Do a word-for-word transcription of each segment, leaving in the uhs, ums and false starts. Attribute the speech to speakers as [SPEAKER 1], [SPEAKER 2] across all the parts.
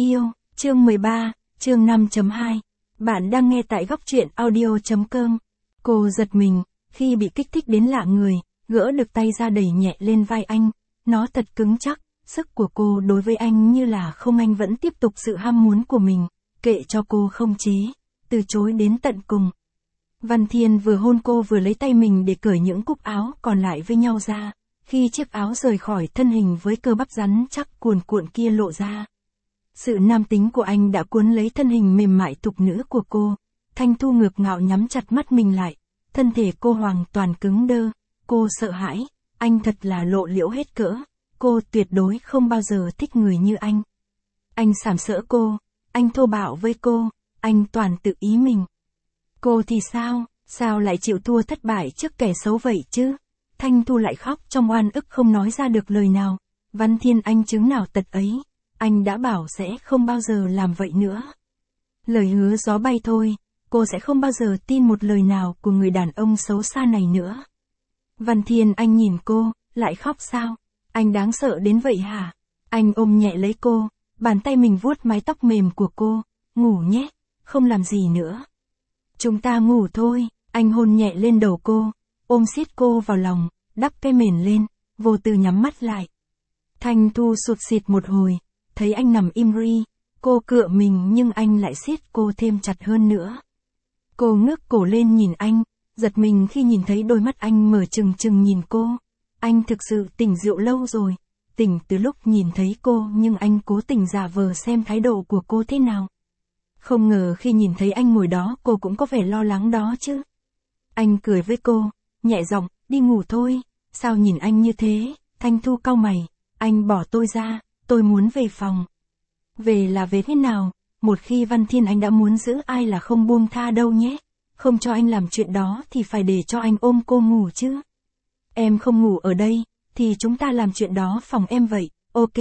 [SPEAKER 1] yêu, chương mười ba, chương năm chấm hai. Bạn đang nghe tại góc truyện audio chấm com. Cô giật mình, khi bị kích thích đến lạ người, gỡ được tay ra đẩy nhẹ lên vai anh. Nó thật cứng chắc, sức của cô đối với anh như là không, anh vẫn tiếp tục sự ham muốn của mình, kệ cho cô không chế, từ chối đến tận cùng. Văn Thiên vừa hôn cô vừa lấy tay mình để cởi những cúc áo còn lại với nhau ra. Khi chiếc áo rời khỏi thân hình với cơ bắp rắn chắc cuồn cuộn kia lộ ra, sự nam tính của anh đã cuốn lấy thân hình mềm mại tục nữ của cô. Thanh Thu ngược ngạo nhắm chặt mắt mình lại, thân thể cô hoàn toàn cứng đơ. Cô sợ hãi, anh thật là lộ liễu hết cỡ. Cô tuyệt đối không bao giờ thích người như anh. Anh sàm sỡ cô, anh thô bạo với cô, anh toàn tự ý mình. Cô thì sao, sao lại chịu thua thất bại trước kẻ xấu vậy chứ? Thanh Thu lại khóc trong oan ức không nói ra được lời nào. Văn Thiên, anh chứng nào tật ấy, anh đã bảo sẽ không bao giờ làm vậy nữa. Lời hứa gió bay thôi, cô sẽ không bao giờ tin một lời nào của người đàn ông xấu xa này nữa. Văn Thiên, anh nhìn cô, lại khóc sao? Anh đáng sợ đến vậy hả? Anh ôm nhẹ lấy cô, bàn tay mình vuốt mái tóc mềm của cô. Ngủ nhé, không làm gì nữa. Chúng ta ngủ thôi. Anh hôn nhẹ lên đầu cô, ôm siết cô vào lòng, đắp cái mền lên, vô tư nhắm mắt lại. Thanh Thu sụt sịt một hồi, thấy anh nằm im ri, cô cựa mình nhưng anh lại siết cô thêm chặt hơn nữa. Cô ngước cổ lên nhìn anh, giật mình khi nhìn thấy đôi mắt anh mở trừng trừng nhìn cô. Anh thực sự tỉnh rượu lâu rồi, tỉnh từ lúc nhìn thấy cô, nhưng anh cố tình giả vờ xem thái độ của cô thế nào. Không ngờ khi nhìn thấy anh ngồi đó cô cũng có vẻ lo lắng đó chứ. Anh cười với cô, nhẹ giọng, đi ngủ thôi. Sao nhìn anh như thế? Thanh Thu cau mày, anh bỏ tôi ra, tôi muốn về phòng. Về là về thế nào? Một khi Văn Thiên anh đã muốn giữ ai là không buông tha đâu nhé. Không cho anh làm chuyện đó thì phải để cho anh ôm cô ngủ chứ. Em không ngủ ở đây, thì chúng ta làm chuyện đó phòng em vậy, ok.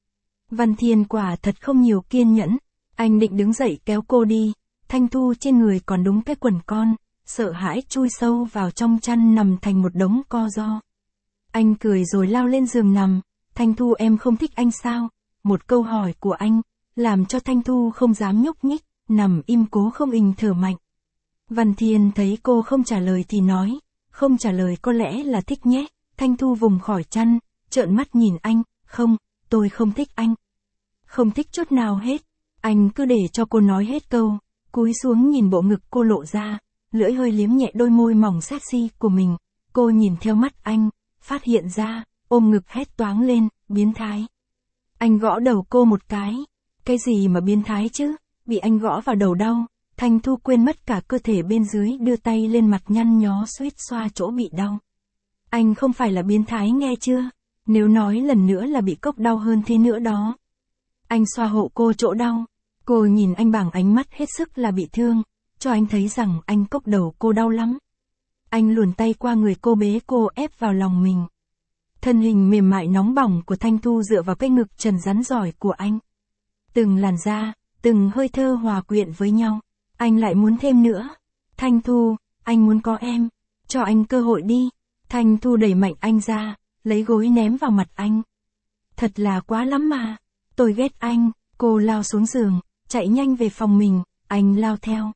[SPEAKER 1] Văn Thiên quả thật không nhiều kiên nhẫn. Anh định đứng dậy kéo cô đi. Thanh Thu trên người còn đúng cái quần con, sợ hãi chui sâu vào trong chăn nằm thành một đống co ro. Anh cười rồi lao lên giường nằm. Thanh Thu, em không thích anh sao? Một câu hỏi của anh, làm cho Thanh Thu không dám nhúc nhích, nằm im cố không ình thở mạnh. Văn Thiên thấy cô không trả lời thì nói, không trả lời có lẽ là thích nhé. Thanh Thu vùng khỏi chăn, trợn mắt nhìn anh, không, tôi không thích anh. Không thích chút nào hết. Anh cứ để cho cô nói hết câu, cúi xuống nhìn bộ ngực cô lộ ra, lưỡi hơi liếm nhẹ đôi môi mỏng sexy của mình. Cô nhìn theo mắt anh, phát hiện ra, ôm ngực hét toáng lên, biến thái. Anh gõ đầu cô một cái. Cái gì mà biến thái chứ? Bị anh gõ vào đầu đau. Thanh Thu quên mất cả cơ thể bên dưới, đưa tay lên mặt nhăn nhó suýt xoa chỗ bị đau. Anh không phải là biến thái nghe chưa? Nếu nói lần nữa là bị cốc đau hơn thế nữa đó. Anh xoa hộ cô chỗ đau. Cô nhìn anh bằng ánh mắt hết sức là bị thương, cho anh thấy rằng anh cốc đầu cô đau lắm. Anh luồn tay qua người cô, bế cô ép vào lòng mình. Thân hình mềm mại nóng bỏng của Thanh Thu dựa vào cái ngực trần rắn giỏi của anh. Từng làn da, từng hơi thơ hòa quyện với nhau. Anh lại muốn thêm nữa. Thanh Thu, anh muốn có em. Cho anh cơ hội đi. Thanh Thu đẩy mạnh anh ra, lấy gối ném vào mặt anh. Thật là quá lắm mà. Tôi ghét anh. Cô lao xuống giường, chạy nhanh về phòng mình. Anh lao theo.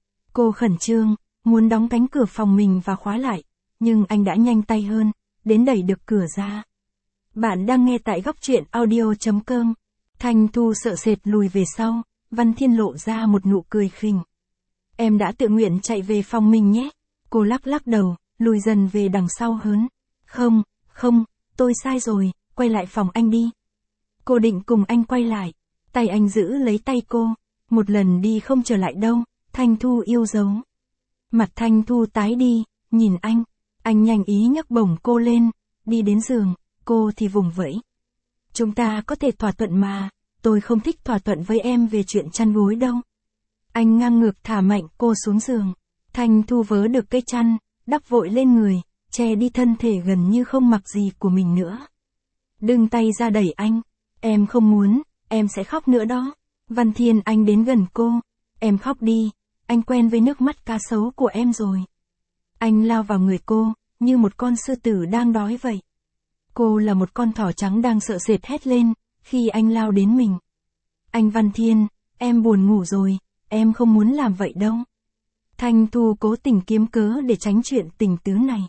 [SPEAKER 1] Cô khẩn trương, muốn đóng cánh cửa phòng mình và khóa lại. Nhưng anh đã nhanh tay hơn, đến đẩy được cửa ra. Bạn đang nghe tại góc truyện audio chấm com. Thanh Thu sợ sệt lùi về sau. Văn Thiên lộ ra một nụ cười khinh. Em đã tự nguyện chạy về phòng mình nhé. Cô lắc lắc đầu, lùi dần về đằng sau hơn. Không, không, tôi sai rồi, quay lại phòng anh đi. Cô định cùng anh quay lại. Tay anh giữ lấy tay cô. Một lần đi không trở lại đâu. Thanh Thu yêu dấu. Mặt Thanh Thu tái đi, nhìn anh. Anh nhanh ý nhấc bổng cô lên, đi đến giường, cô thì vùng vẫy. Chúng ta có thể thỏa thuận mà, tôi không thích thỏa thuận với em về chuyện chăn gối đâu. Anh ngang ngược thả mạnh cô xuống giường. Thanh Thu vớ được cái chăn, đắp vội lên người, che đi thân thể gần như không mặc gì của mình nữa. Đừng tay ra đẩy anh. Em không muốn, em sẽ khóc nữa đó. Văn Thiên, anh đến gần cô. Em khóc đi, anh quen với nước mắt cá sấu của em rồi. Anh lao vào người cô, như một con sư tử đang đói vậy. Cô là một con thỏ trắng đang sợ sệt hét lên, khi anh lao đến mình. Anh Văn Thiên, em buồn ngủ rồi, em không muốn làm vậy đâu. Thanh Thu cố tình kiếm cớ để tránh chuyện tình tứ này.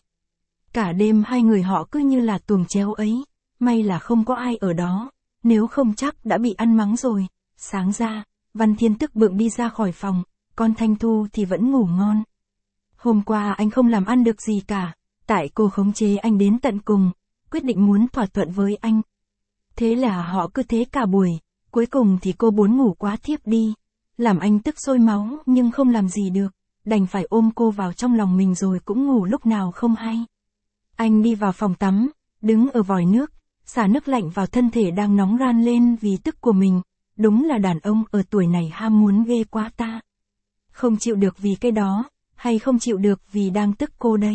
[SPEAKER 1] Cả đêm hai người họ cứ như là tuồng chéo ấy, may là không có ai ở đó, nếu không chắc đã bị ăn mắng rồi. Sáng ra, Văn Thiên tức bượng đi ra khỏi phòng, còn Thanh Thu thì vẫn ngủ ngon. Hôm qua anh không làm ăn được gì cả, tại cô khống chế anh đến tận cùng, quyết định muốn thỏa thuận với anh. Thế là họ cứ thế cả buổi, cuối cùng thì cô muốn ngủ quá thiếp đi, làm anh tức sôi máu nhưng không làm gì được, đành phải ôm cô vào trong lòng mình rồi cũng ngủ lúc nào không hay. Anh đi vào phòng tắm, đứng ở vòi nước, xả nước lạnh vào thân thể đang nóng ran lên vì tức của mình, đúng là đàn ông ở tuổi này ham muốn ghê quá ta. Không chịu được vì cái đó, hay không chịu được vì đang tức cô đây?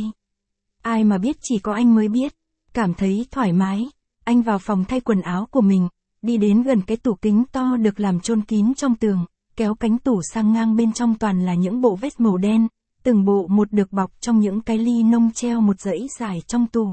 [SPEAKER 1] Ai mà biết, chỉ có anh mới biết. Cảm thấy thoải mái, anh vào phòng thay quần áo của mình, đi đến gần cái tủ kính to được làm chôn kín trong tường, kéo cánh tủ sang ngang, bên trong toàn là những bộ vest màu đen, từng bộ một được bọc trong những cái ly nông treo một dãy dài trong tủ.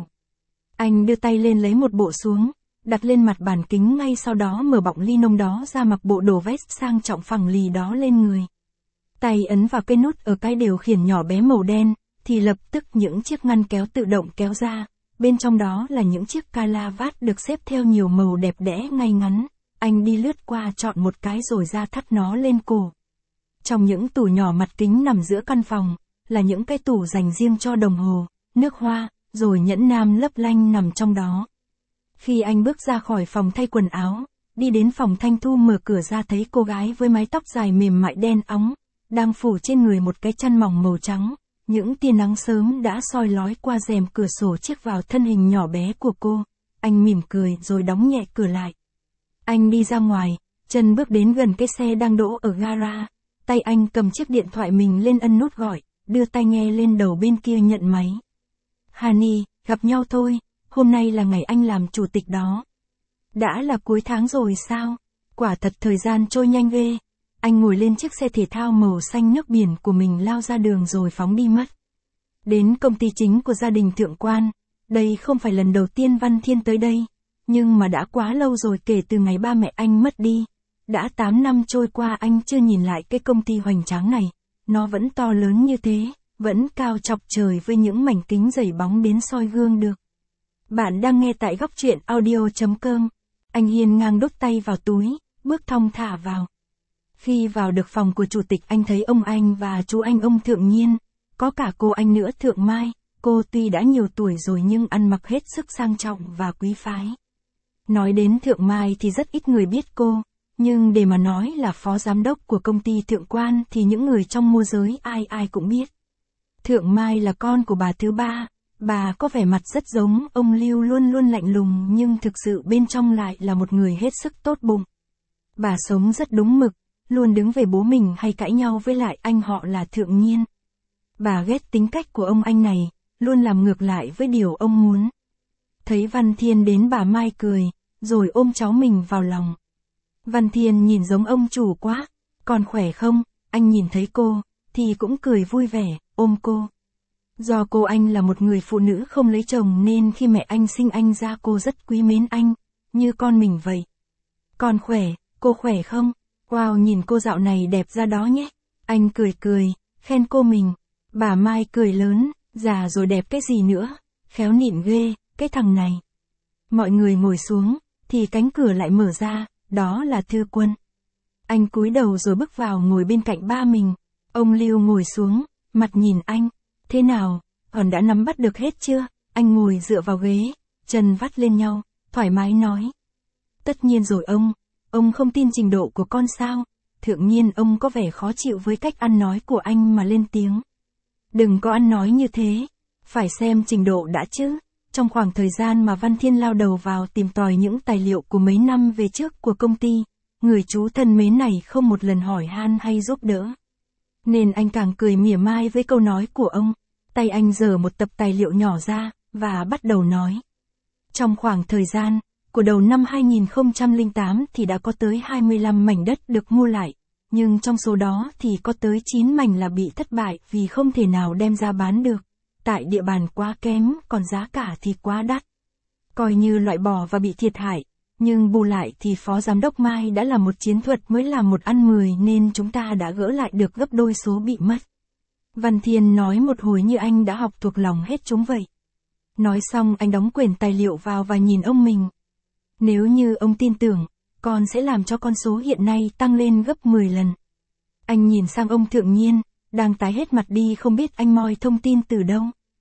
[SPEAKER 1] Anh đưa tay lên lấy một bộ xuống, đặt lên mặt bàn kính, ngay sau đó mở bọng ly nông đó ra, mặc bộ đồ vest sang trọng phẳng lì đó lên người. Tay ấn vào cái nút ở cái điều khiển nhỏ bé màu đen, thì lập tức những chiếc ngăn kéo tự động kéo ra, bên trong đó là những chiếc cala vát được xếp theo nhiều màu đẹp đẽ ngay ngắn. Anh đi lướt qua chọn một cái rồi ra thắt nó lên cổ. Trong những tủ nhỏ mặt kính nằm giữa căn phòng, là những cái tủ dành riêng cho đồng hồ, nước hoa, rồi nhẫn nam lấp lanh nằm trong đó. Khi anh bước ra khỏi phòng thay quần áo, đi đến phòng Thanh Thu, mở cửa ra thấy cô gái với mái tóc dài mềm mại đen óng, đang phủ trên người một cái chăn mỏng màu trắng. Những tia nắng sớm đã soi lói qua rèm cửa sổ chiếc vào thân hình nhỏ bé của cô. Anh mỉm cười rồi đóng nhẹ cửa lại. Anh đi ra ngoài, chân bước đến gần cái xe đang đỗ ở gara. Tay anh cầm chiếc điện thoại mình lên ấn nút gọi, đưa tai nghe lên đầu bên kia nhận máy. Honey, gặp nhau thôi, hôm nay là ngày anh làm chủ tịch đó. Đã là cuối tháng rồi sao? Quả thật thời gian trôi nhanh ghê. Anh ngồi lên chiếc xe thể thao màu xanh nước biển của mình, lao ra đường rồi phóng đi mất. Đến công ty chính của gia đình Thượng Quan. Đây không phải lần đầu tiên Văn Thiên tới đây, nhưng mà đã quá lâu rồi, kể từ ngày ba mẹ anh mất đi. Đã tám năm trôi qua anh chưa nhìn lại cái công ty hoành tráng này. Nó vẫn to lớn như thế, vẫn cao chọc trời với những mảnh kính dày bóng đến soi gương được. Bạn đang nghe tại góc truyện audio chấm com. Anh hiên ngang đút tay vào túi, bước thong thả vào. Khi vào được phòng của chủ tịch, anh thấy ông anh và chú anh ông Thượng Nhiên, có cả cô anh nữa Thượng Mai. Cô tuy đã nhiều tuổi rồi nhưng ăn mặc hết sức sang trọng và quý phái. Nói đến Thượng Mai thì rất ít người biết cô, nhưng để mà nói là phó giám đốc của công ty Thượng Quan thì những người trong môi giới ai ai cũng biết. Thượng Mai là con của bà thứ ba, bà có vẻ mặt rất giống ông Lưu, luôn luôn lạnh lùng nhưng thực sự bên trong lại là một người hết sức tốt bụng. Bà sống rất đúng mực, luôn đứng về bố mình hay cãi nhau với lại anh họ là Thượng Nhiên. Bà ghét tính cách của ông anh này, luôn làm ngược lại với điều ông muốn. Thấy Văn Thiên đến, bà Mai cười, rồi ôm cháu mình vào lòng. Văn Thiên nhìn giống ông chủ quá. Còn khỏe không? Anh nhìn thấy cô, thì cũng cười vui vẻ, ôm cô. Do cô anh là một người phụ nữ không lấy chồng nên khi mẹ anh sinh anh ra cô rất quý mến anh, như con mình vậy. Còn khỏe, cô khỏe không? Wow, nhìn cô dạo này đẹp ra đó nhé. Anh cười cười, khen cô mình. Bà Mai cười lớn, già rồi đẹp cái gì nữa, khéo nịn ghê, cái thằng này. Mọi người ngồi xuống, thì cánh cửa lại mở ra, đó là Thư Quân. Anh cúi đầu rồi bước vào ngồi bên cạnh ba mình. Ông Lưu ngồi xuống, mặt nhìn anh. Thế nào, còn đã nắm bắt được hết chưa? Anh ngồi dựa vào ghế, chân vắt lên nhau, thoải mái nói. Tất nhiên rồi ông, ông không tin trình độ của con sao? Thượng Nhiên ông có vẻ khó chịu với cách ăn nói của anh mà lên tiếng. Đừng có ăn nói như thế, phải xem trình độ đã chứ. Trong khoảng thời gian mà Văn Thiên lao đầu vào tìm tòi những tài liệu của mấy năm về trước của công ty, người chú thân mến này không một lần hỏi han hay giúp đỡ. Nên anh càng cười mỉa mai với câu nói của ông. Tay anh giở một tập tài liệu nhỏ ra, và bắt đầu nói. Trong khoảng thời gian của đầu năm hai nghìn không trăm lẻ tám thì đã có tới hai mươi lăm mảnh đất được mua lại, nhưng trong số đó thì có tới chín mảnh là bị thất bại vì không thể nào đem ra bán được. Tại địa bàn quá kém, còn giá cả thì quá đắt. Coi như loại bỏ và bị thiệt hại, nhưng bù lại thì Phó Giám đốc Mai đã làm một chiến thuật mới làm một ăn mười nên chúng ta đã gỡ lại được gấp đôi số bị mất. Văn Thiên nói một hồi như anh đã học thuộc lòng hết chúng vậy. Nói xong anh đóng quyển tài liệu vào và nhìn ông mình. Nếu như ông tin tưởng, con sẽ làm cho con số hiện nay tăng lên gấp mười lần. Anh nhìn sang ông Thượng Nhiên, đang tái hết mặt đi không biết anh moi thông tin từ đâu.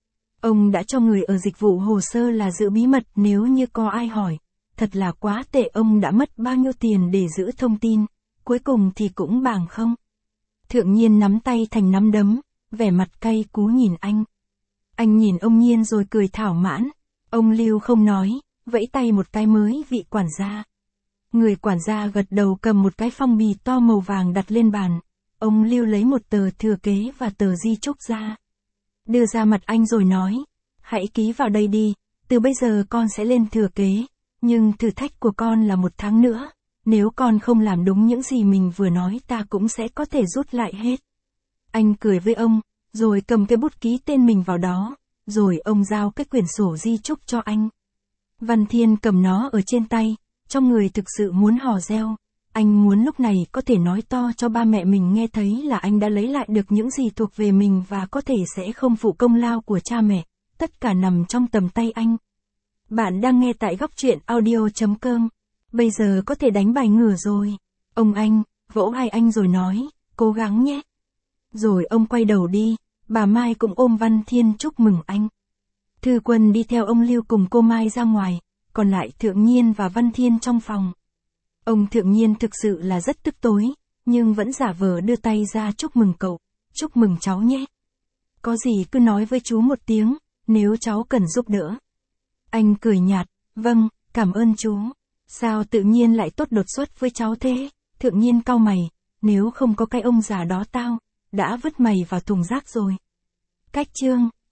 [SPEAKER 1] Ông đã cho người ở dịch vụ hồ sơ là giữ bí mật nếu như có ai hỏi. Thật là quá tệ, ông đã mất bao nhiêu tiền để giữ thông tin, cuối cùng thì cũng bằng không. Thượng Nhiên nắm tay thành nắm đấm, vẻ mặt cay cú nhìn anh. Anh nhìn ông Nhiên rồi cười thảo mãn. Ông Lưu không nói, vẫy tay một cái mới vị quản gia. Người quản gia gật đầu cầm một cái phong bì to màu vàng đặt lên bàn. Ông Lưu lấy một tờ thừa kế và tờ di chúc ra. Đưa ra mặt anh rồi nói, hãy ký vào đây đi, từ bây giờ con sẽ lên thừa kế, nhưng thử thách của con là một tháng nữa, nếu con không làm đúng những gì mình vừa nói ta cũng sẽ có thể rút lại hết. Anh cười với ông, rồi cầm cái bút ký tên mình vào đó, rồi ông giao cái quyển sổ di chúc cho anh. Văn Thiên cầm nó ở trên tay, trong người thực sự muốn hò reo. Anh muốn lúc này có thể nói to cho ba mẹ mình nghe thấy là anh đã lấy lại được những gì thuộc về mình và có thể sẽ không phụ công lao của cha mẹ, tất cả nằm trong tầm tay anh. Bạn đang nghe tại góc truyện audio chấm com. Bây giờ có thể đánh bài ngửa rồi. Ông anh, vỗ vai anh rồi nói, cố gắng nhé. Rồi ông quay đầu đi, bà Mai cũng ôm Văn Thiên chúc mừng anh. Thư Quân đi theo ông Lưu cùng cô Mai ra ngoài, còn lại Thượng Nhiên và Văn Thiên trong phòng. Ông Thượng Nhiên thực sự là rất tức tối, nhưng vẫn giả vờ đưa tay ra chúc mừng cậu, chúc mừng cháu nhé. Có gì cứ nói với chú một tiếng, nếu cháu cần giúp đỡ. Anh cười nhạt, vâng, cảm ơn chú. Sao tự nhiên lại tốt đột xuất với cháu thế? Thượng Nhiên cau mày, nếu không có cái ông già đó tao đã vứt mày vào thùng rác rồi. Cách chương